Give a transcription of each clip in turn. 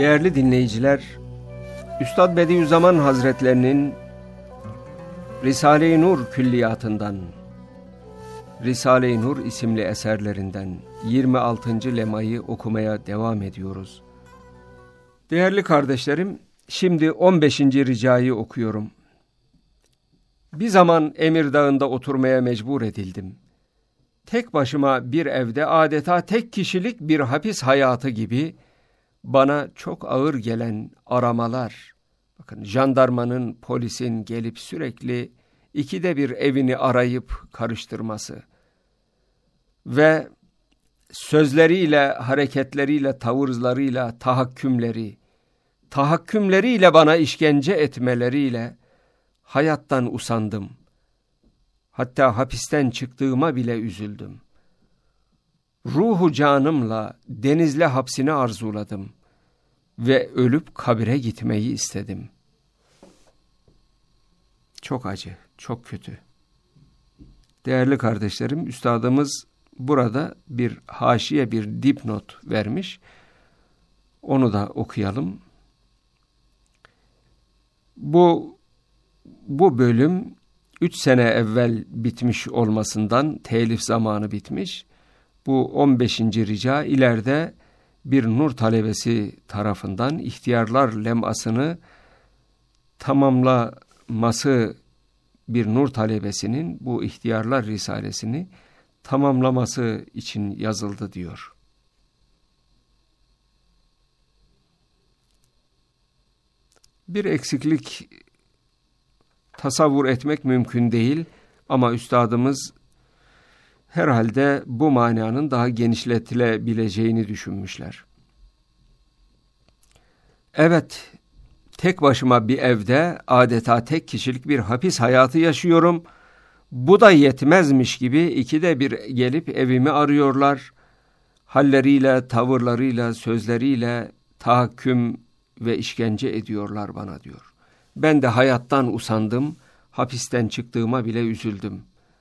Değerli dinleyiciler, Üstad Bediüzzaman Hazretlerinin Risale-i Nur külliyatından, Risale-i Nur isimli eserlerinden 26. lemayı okumaya devam ediyoruz. Değerli kardeşlerim, şimdi 15. ricayı okuyorum. Bir zaman Emirdağ'ında oturmaya mecbur edildim. Tek başıma bir evde adeta tek kişilik bir hapis hayatı gibi bana çok ağır gelen aramalar, bakın jandarmanın, polisin gelip sürekli ikide bir evini arayıp karıştırması ve sözleriyle, hareketleriyle, tavırlarıyla, tahakkümleriyle bana işkence etmeleriyle hayattan usandım. Hatta hapisten çıktığıma bile üzüldüm. Ruhu canımla Denizli hapsini arzuladım ve ölüp kabire gitmeyi istedim. Çok acı, çok kötü. Değerli kardeşlerim, üstadımız burada bir haşiye, bir dipnot vermiş. Onu da okuyalım. Bu bölüm 3 sene evvel bitmiş olmasından telif zamanı bitmiş. Bu 15. rica ileride bir nur talebesi tarafından ihtiyarlar lemasını tamamlaması, bir nur talebesinin bu ihtiyarlar risalesini tamamlaması için yazıldı diyor. Bir eksiklik tasavvur etmek mümkün değil ama üstadımız herhalde bu mananın daha genişletilebileceğini düşünmüşler. Evet, tek başıma bir evde adeta tek kişilik bir hapis hayatı yaşıyorum. Bu da yetmezmiş gibi ikide bir gelip evimi arıyorlar. Halleriyle, tavırlarıyla, sözleriyle tahakküm ve işkence ediyorlar bana diyor. Ben de hayattan usandım, hapisten çıktığıma bile üzüldüm.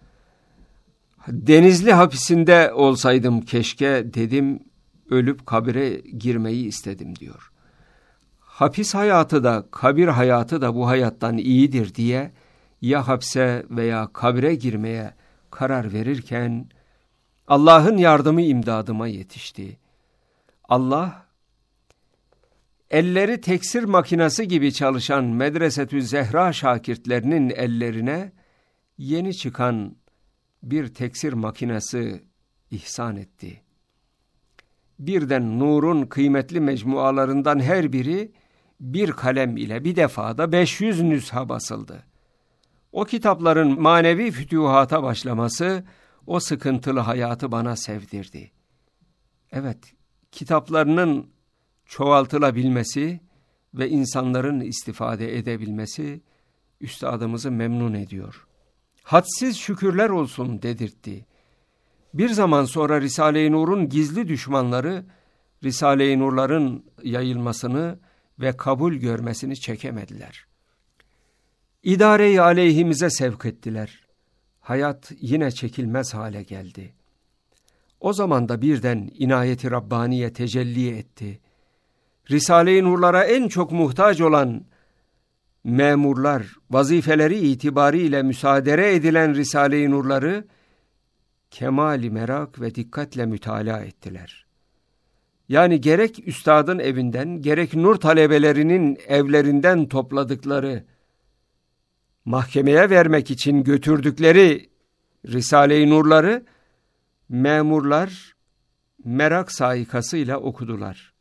Denizli hapisinde olsaydım keşke dedim, ölüp kabire girmeyi istedim diyor. Hapis hayatı da, kabir hayatı da bu hayattan iyidir diye ya hapse veya kabire girmeye karar verirken Allah'ın yardımı imdadıma yetişti. Allah, elleri teksir makinesi gibi çalışan Medresetü Zehra şakirtlerinin ellerine yeni çıkan bir teksir makinesi ihsan etti. Birden nurun kıymetli mecmualarından her biri bir kalem ile bir defada 500 nüsha basıldı. O kitapların manevi fütühata başlaması o sıkıntılı hayatı bana sevdirdi. Evet, kitaplarının çoğaltılabilmesi ve insanların istifade edebilmesi üstadımızı memnun ediyor. Hadsiz şükürler olsun dedirtti. Bir zaman sonra Risale-i Nur'un gizli düşmanları Risale-i Nur'ların yayılmasını ve kabul görmesini çekemediler. İdare-i aleyhimize sevk ettiler. Hayat yine çekilmez hale geldi. O zaman da birden inayeti Rabbaniye tecelli etti. Risale-i Nur'lara en çok muhtaç olan memurlar, vazifeleri itibariyle müsaade edilen Risale-i Nur'ları kemali merak ve dikkatle mütalaa ettiler. Yani gerek üstadın evinden, gerek nur talebelerinin evlerinden topladıkları, mahkemeye vermek için götürdükleri Risale-i Nur'ları memurlar merak saikasıyla okudular.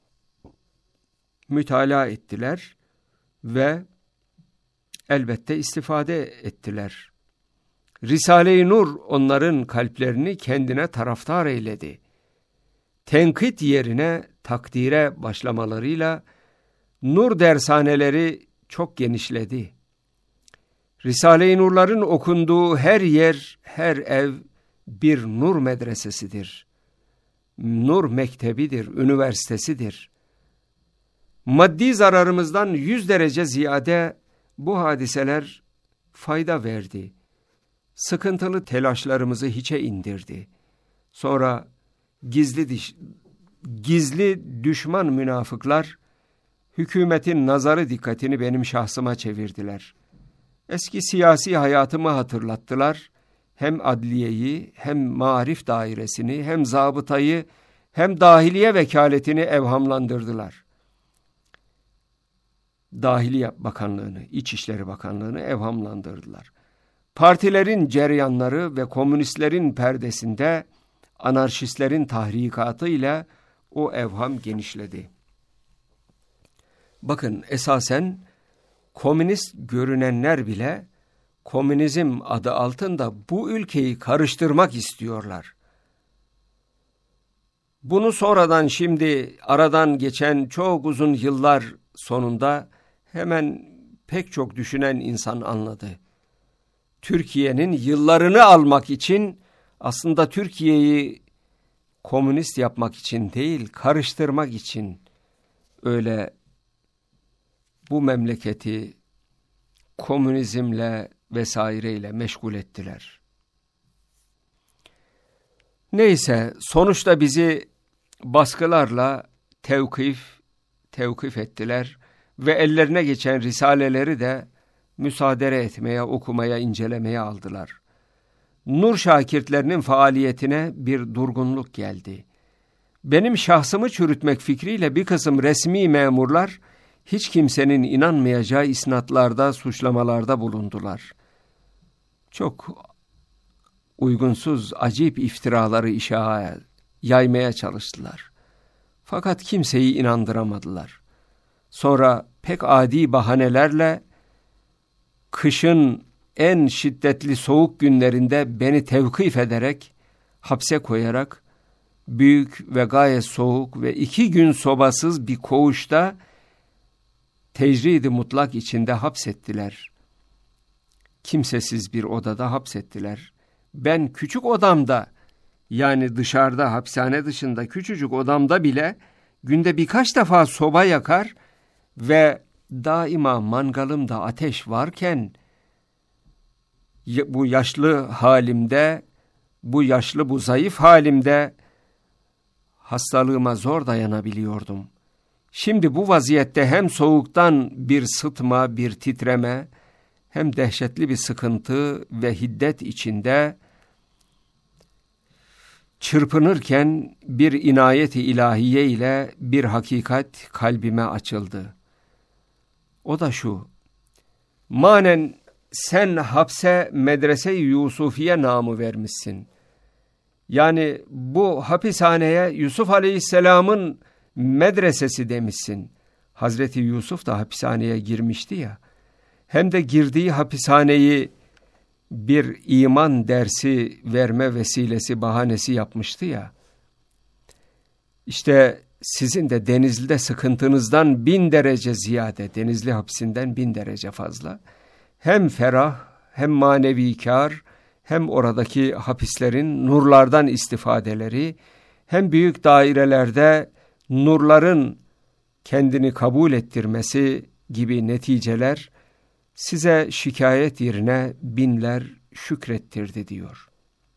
Mütalaa ettiler ve elbette istifade ettiler. Risale-i Nur onların kalplerini kendine taraftar eyledi. Tenkit yerine takdire başlamalarıyla nur dershaneleri çok genişledi. Risale-i Nur'ların okunduğu her yer, her ev bir nur medresesidir. Nur mektebidir, üniversitesidir. Maddi zararımızdan 100 derece ziyade bu hadiseler fayda verdi. Sıkıntılı telaşlarımızı hiçe indirdi. Sonra gizli düşman münafıklar hükümetin nazarı dikkatini benim şahsıma çevirdiler. Eski siyasi hayatımı hatırlattılar. Hem adliyeyi, hem maarif dairesini, hem zabıtayı, hem dahiliye vekaletini evhamlandırdılar. Dahiliye Bakanlığı'nı, İçişleri Bakanlığı'nı evhamlandırdılar. Partilerin cereyanları ve komünistlerin perdesinde anarşistlerin tahrikatı ile o evham genişledi. Bakın, esasen komünist görünenler bile komünizm adı altında bu ülkeyi karıştırmak istiyorlar. Bunu sonradan, şimdi aradan geçen çok uzun yıllar sonunda hemen pek çok düşünen insan anladı. Türkiye'nin yıllarını almak için, aslında Türkiye'yi komünist yapmak için değil, karıştırmak için öyle bu memleketi komünizmle vesaireyle meşgul ettiler. Neyse, sonuçta bizi baskılarla tevkif ettiler ve ellerine geçen risaleleri de müsaade etmeye, okumaya, incelemeye aldılar. Nur şakirtlerinin faaliyetine bir durgunluk geldi. Benim şahsımı çürütmek fikriyle bir kısım resmi memurlar hiç kimsenin inanmayacağı isnatlarda, suçlamalarda bulundular. Çok uygunsuz, acip iftiraları yaymaya çalıştılar. Fakat kimseyi inandıramadılar. Sonra pek adi bahanelerle kışın en şiddetli soğuk günlerinde beni tevkif ederek, hapse koyarak, büyük ve gayet soğuk ve 2 gün sobasız bir koğuşta tecrid-i mutlak içinde hapsettiler. Kimsesiz bir odada hapsettiler. Ben küçük odamda, yani dışarıda, hapishane dışında küçücük odamda bile günde birkaç defa soba yakar ve daima mangalımda ateş varken bu yaşlı halimde, bu zayıf halimde hastalığıma zor dayanabiliyordum. Şimdi bu vaziyette hem soğuktan bir sıtma, bir titreme, hem dehşetli bir sıkıntı ve hiddet içinde çırpınırken bir inayet-i ilahiye ile bir hakikat kalbime açıldı. O da şu: manen sen hapse Medrese-i Yusufiye namı vermişsin. Yani bu hapishaneye Yusuf Aleyhisselam'ın medresesi demişsin. Hazreti Yusuf da hapishaneye girmişti ya. Hem de girdiği hapishaneyi bir iman dersi verme vesilesi, bahanesi yapmıştı ya. İşte sizin de Denizli'de sıkıntınızdan 1000 derece ziyade, Denizli hapisinden 1000 derece fazla. Hem ferah, hem manevi kâr, hem oradaki hapislerin nurlardan istifadeleri, hem büyük dairelerde nurların kendini kabul ettirmesi gibi neticeler size şikayet yerine binler şükrettirdi diyor.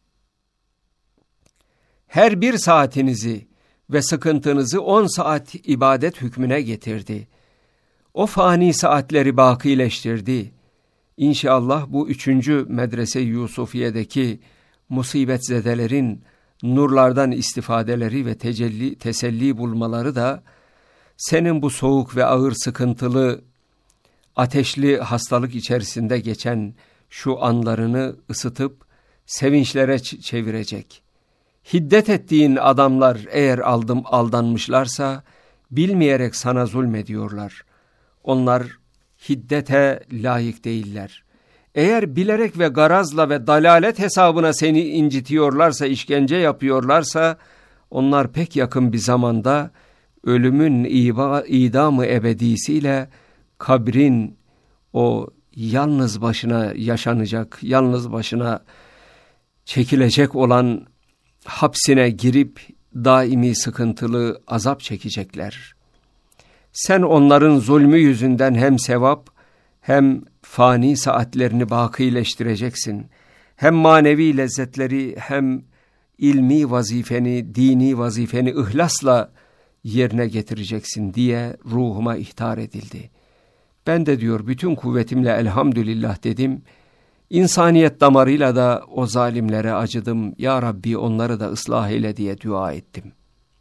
Her bir saatinizi ve sıkıntınızı 10 saat ibadet hükmüne getirdi. O fani saatleri bakileştirdi. İnşallah bu 3. Medrese-i Yusufiye'deki musibetzedelerin nurlardan istifadeleri ve teselli bulmaları da senin bu soğuk ve ağır sıkıntılı, ateşli hastalık içerisinde geçen şu anlarını ısıtıp sevinçlere çevirecek. Hiddet ettiğin adamlar eğer aldanmışlarsa bilmeyerek sana zulmediyorlar. Onlar hiddete layık değiller. Eğer bilerek ve garazla ve dalalet hesabına seni incitiyorlarsa, işkence yapıyorlarsa, onlar pek yakın bir zamanda ölümün idamı ebedisiyle kabrin o yalnız başına yaşanacak, yalnız başına çekilecek olan hapsine girip daimi sıkıntılı azap çekecekler. Sen onların zulmü yüzünden hem sevap hem fani saatlerini bakileştireceksin. Hem manevi lezzetleri hem ilmi vazifeni, dini vazifeni ihlasla yerine getireceksin diye ruhuma ihtar edildi. Ben de diyor bütün kuvvetimle elhamdülillah dedim. İnsaniyet damarıyla da o zalimlere acıdım. Ya Rabbi onları da ıslah eyle diye dua ettim.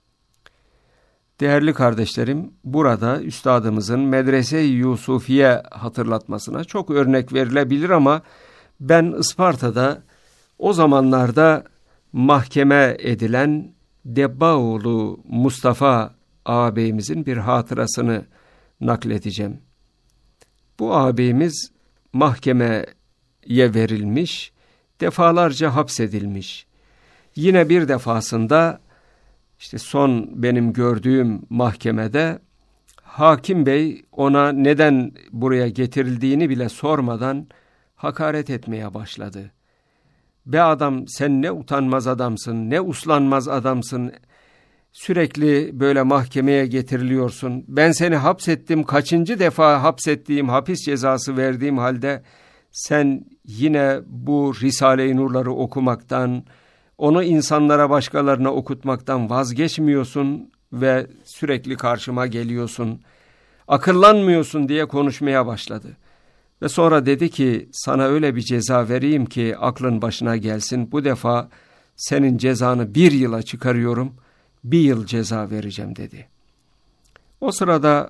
Değerli kardeşlerim, burada üstadımızın Medrese-i Yusufiye hatırlatmasına çok örnek verilebilir ama ben Isparta'da o zamanlarda mahkeme edilen Debbaoğlu Mustafa ağabeyimizin bir hatırasını nakledeceğim. Bu ağabeyimiz mahkemeye verilmiş, defalarca hapsedilmiş. Yine bir defasında işte son benim gördüğüm mahkemede hakim bey ona neden buraya getirildiğini bile sormadan hakaret etmeye başladı. Be adam, sen ne utanmaz adamsın, ne uslanmaz adamsın, sürekli böyle mahkemeye getiriliyorsun. Ben seni hapsettim, kaçıncı defa hapsettiğim, hapis cezası verdiğim halde sen yine bu Risale-i Nur'ları okumaktan, onu insanlara, başkalarına okutmaktan vazgeçmiyorsun ve sürekli karşıma geliyorsun, akıllanmıyorsun diye konuşmaya başladı. Ve sonra dedi ki, sana öyle bir ceza vereyim ki aklın başına gelsin. Bu defa senin cezanı 1 yıla çıkarıyorum, 1 yıl ceza vereceğim dedi. O sırada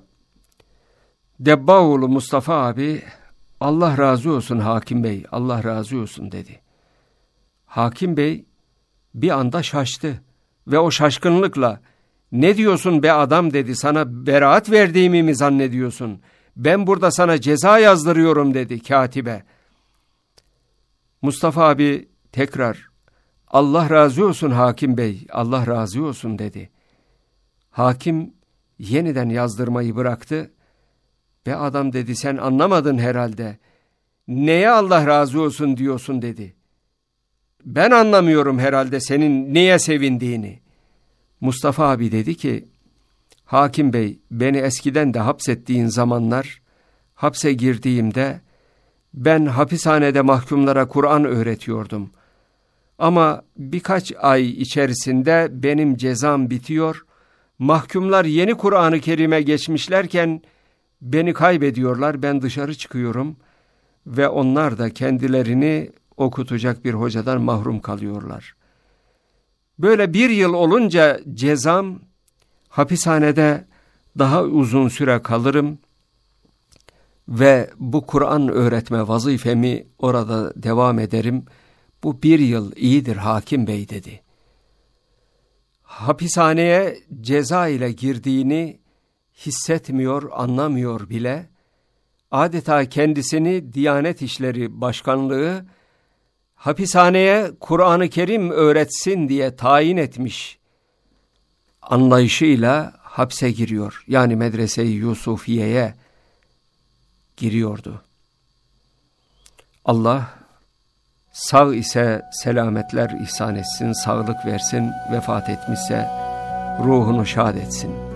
Debbaoğlu Mustafa abi, Allah razı olsun hakim bey, Allah razı olsun dedi. Hakim bey bir anda şaştı ve o şaşkınlıkla, ne diyorsun be adam dedi, sana beraat verdiğimi mi zannediyorsun? Ben burada sana ceza yazdırıyorum dedi katibe. Mustafa abi tekrar, Allah razı olsun hakim bey, Allah razı olsun dedi. Hakim yeniden yazdırmayı bıraktı. Be adam dedi, sen anlamadın herhalde. Neye Allah razı olsun diyorsun dedi. Ben anlamıyorum herhalde senin neye sevindiğini. Mustafa abi dedi ki, hakim bey, beni eskiden de hapsettiğin zamanlar, hapse girdiğimde ben hapishanede mahkumlara Kur'an öğretiyordum. Ama birkaç ay içerisinde benim cezam bitiyor. Mahkumlar yeni Kur'an-ı Kerim'e geçmişlerken beni kaybediyorlar. Ben dışarı çıkıyorum ve onlar da kendilerini okutacak bir hocadan mahrum kalıyorlar. Böyle 1 yıl olunca cezam, hapishanede daha uzun süre kalırım ve bu Kur'an öğretme vazifemi orada devam ederim. Bu 1 yıl iyidir hakim bey dedi. Hapishaneye ceza ile girdiğini hissetmiyor, anlamıyor bile. Adeta kendisini Diyanet İşleri Başkanlığı hapishaneye Kur'an-ı Kerim öğretsin diye tayin etmiş anlayışıyla hapse giriyor. Yani Medrese-i Yusufiye'ye giriyordu. Allah sağ ise selametler ihsan etsin, sağlık versin, vefat etmişse ruhunu şad etsin.